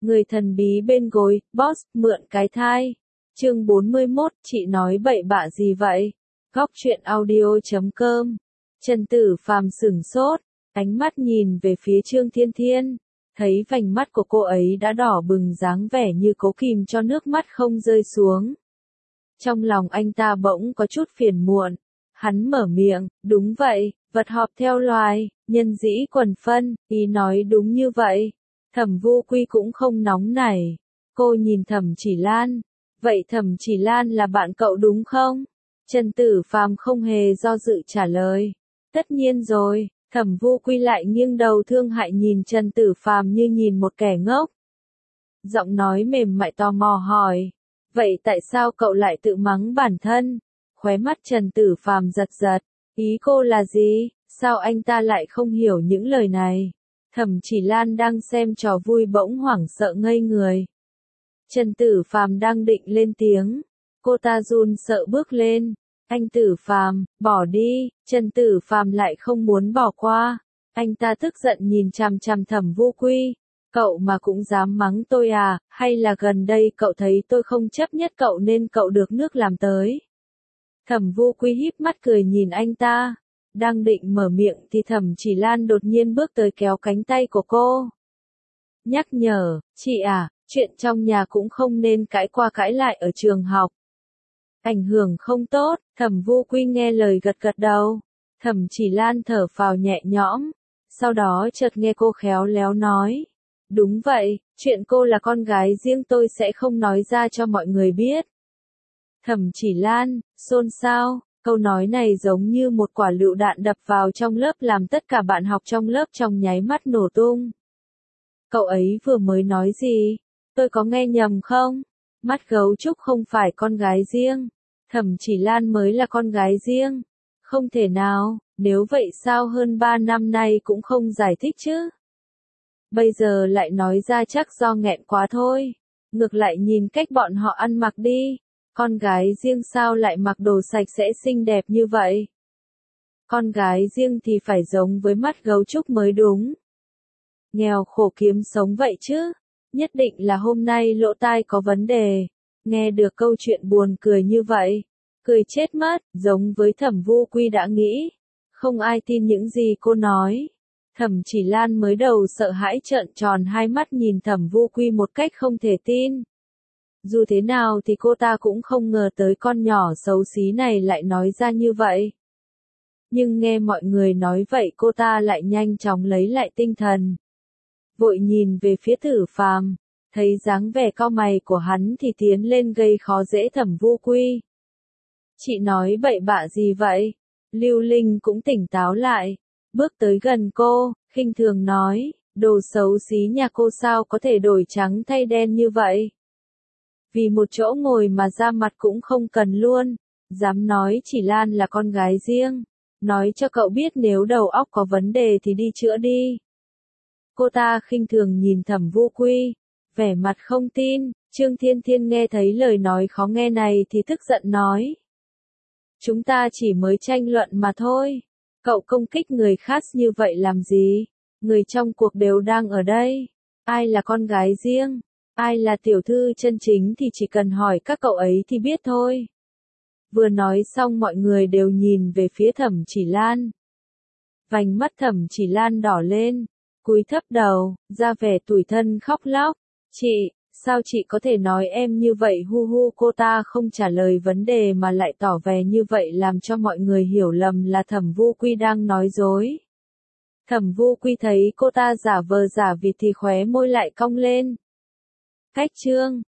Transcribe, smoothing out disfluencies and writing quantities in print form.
Người thần bí bên gối, boss, mượn cái thai. Chương 41, chị nói bậy bạ gì vậy? Góc truyện audio.com. Trần Tử Phàm sửng sốt, ánh mắt nhìn về phía Trương Thiên Thiên, thấy vành mắt của cô ấy đã đỏ bừng dáng vẻ như cố kìm cho nước mắt không rơi xuống. Trong lòng anh ta bỗng có chút phiền muộn, hắn mở miệng, đúng vậy, vật họp theo loài, nhân dĩ quần phân, ý nói đúng như vậy. Thẩm Vô Quy cũng không nóng nảy. Cô nhìn Thẩm Chỉ Lan. Vậy Thẩm Chỉ Lan là bạn cậu đúng không? Trần Tử Phàm không hề do dự trả lời. Tất nhiên rồi. Thẩm Vô Quy lại nghiêng đầu thương hại nhìn Trần Tử Phàm như nhìn một kẻ ngốc. Giọng nói mềm mại tò mò hỏi. Vậy tại sao cậu lại tự mắng bản thân? Khóe mắt Trần Tử Phàm giật giật. Ý cô là gì? Sao anh ta lại không hiểu những lời này? Thẩm Chỉ Lan đang xem trò vui bỗng hoảng sợ ngây người. Trần Tử Phàm đang định lên tiếng. Cô ta run sợ bước lên. Anh Tử Phàm, bỏ đi. Trần Tử Phàm lại không muốn bỏ qua. Anh ta tức giận nhìn chằm chằm Thẩm Vô Quy. Cậu mà cũng dám mắng tôi à, hay là gần đây cậu thấy tôi không chấp nhất cậu nên cậu được nước làm tới. Thẩm Vô Quy híp mắt cười nhìn anh ta. Đang định mở miệng thì Thẩm Chỉ Lan đột nhiên bước tới kéo cánh tay của cô. Nhắc nhở, chị à, chuyện trong nhà cũng không nên cãi qua cãi lại ở trường học. Ảnh hưởng không tốt. Thẩm Vô Quy nghe lời gật gật đầu. Thẩm Chỉ Lan thở phào nhẹ nhõm. Sau đó chợt nghe cô khéo léo nói. Đúng vậy, chuyện cô là con gái riêng tôi sẽ không nói ra cho mọi người biết. Thẩm Chỉ Lan, xôn xao. Câu nói này giống như một quả lựu đạn đập vào trong lớp làm tất cả bạn học trong lớp trong nháy mắt nổ tung. Cậu ấy vừa mới nói gì? Tôi có nghe nhầm không? Mắt gấu trúc không phải con gái riêng. Thẩm Chỉ Lan mới là con gái riêng. Không thể nào, nếu vậy sao hơn 3 năm nay cũng không giải thích chứ? Bây giờ lại nói ra chắc do nghẹn quá thôi. Ngược lại nhìn cách bọn họ ăn mặc đi. Con gái riêng sao lại mặc đồ sạch sẽ xinh đẹp như vậy? Con gái riêng thì phải giống với mắt gấu trúc mới đúng. Nghèo khổ kiếm sống vậy chứ? Nhất định là hôm nay lỗ tai có vấn đề. Nghe được câu chuyện buồn cười như vậy. Cười chết mất, giống với Thẩm Vô Quy đã nghĩ. Không ai tin những gì cô nói. Thẩm Chỉ Lan mới đầu sợ hãi trợn tròn hai mắt nhìn Thẩm Vô Quy một cách không thể tin. Dù thế nào thì cô ta cũng không ngờ tới con nhỏ xấu xí này lại nói ra như vậy. Nhưng nghe mọi người nói vậy cô ta lại nhanh chóng lấy lại tinh thần. Vội nhìn về phía Tử Phàm, thấy dáng vẻ cau mày của hắn thì tiến lên gây khó dễ Thẩm Vô Quy. Chị nói bậy bạ gì vậy? Lưu Linh cũng tỉnh táo lại, bước tới gần cô, khinh thường nói, đồ xấu xí nhà cô sao có thể đổi trắng thay đen như vậy? Vì một chỗ ngồi mà ra mặt cũng không cần luôn, dám nói Chỉ Lan là con gái riêng, nói cho cậu biết nếu đầu óc có vấn đề thì đi chữa đi. Cô ta khinh thường nhìn Thẩm Vô Quy, vẻ mặt không tin. Trương Thiên Thiên nghe thấy lời nói khó nghe này thì tức giận nói. Chúng ta chỉ mới tranh luận mà thôi. Cậu công kích người khác như vậy làm gì? Người trong cuộc đều đang ở đây. Ai là con gái riêng? Ai là tiểu thư chân chính thì chỉ cần hỏi các cậu ấy thì biết thôi. Vừa nói xong mọi người đều nhìn về phía Thẩm Chỉ Lan. Vành mắt Thẩm Chỉ Lan đỏ lên, cúi thấp đầu, ra vẻ tủi thân khóc lóc. Chị, sao chị có thể nói em như vậy hu hu? Cô ta không trả lời vấn đề mà lại tỏ vẻ như vậy làm cho mọi người hiểu lầm là Thẩm Vô Quy đang nói dối. Thẩm Vô Quy thấy cô ta giả vờ giả vịt thì khóe môi lại cong lên. Cách Trương,